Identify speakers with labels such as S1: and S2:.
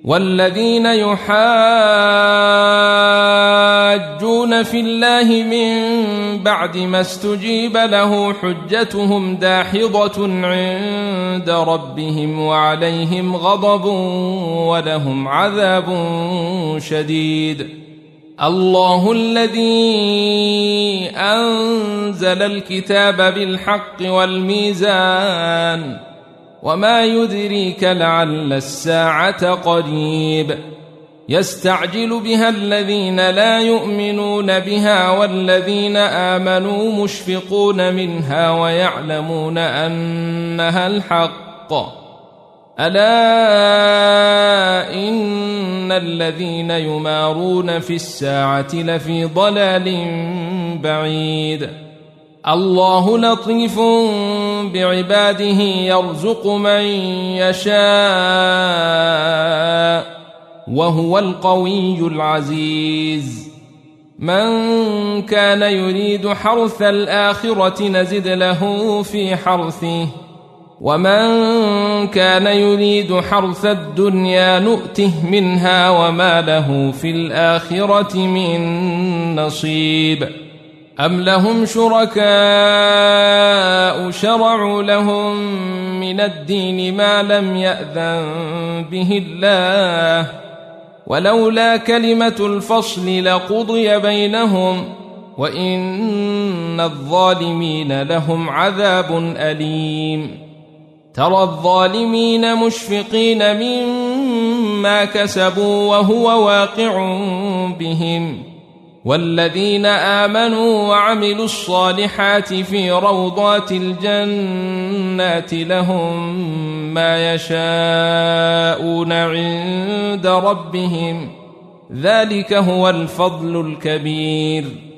S1: والذين يحاجون في الله من بعد ما استجيب له حجتهم داحضة عند ربهم وعليهم غضب ولهم عذاب شديد. الله الذي أنزل الكتاب بالحق والميزان وما يدريك لعل الساعة قريب يستعجل بها الذين لا يؤمنون بها والذين آمنوا مشفقون منها ويعلمون أنها الحق ألا إن الذين يمارون في الساعة لفي ضلال بعيد. الله لطيف بعباده يرزق من يشاء وهو القوي العزيز. من كان يريد حرث الآخرة نزد له في حرثه ومن كان يريد حرث الدنيا نؤته منها وما له في الآخرة من نصيب. أم لهم شركاء شرعوا لهم من الدين ما لم يأذن به الله ولولا كلمة الفصل لقضي بينهم وإن الظالمين لهم عذاب أليم. ترى الظالمين مشفقين مما كسبوا وهو واقع بهم والذين آمنوا وعملوا الصالحات في روضات الجنات لهم ما يشاءون عند ربهم ذلك هو الفضل الكبير.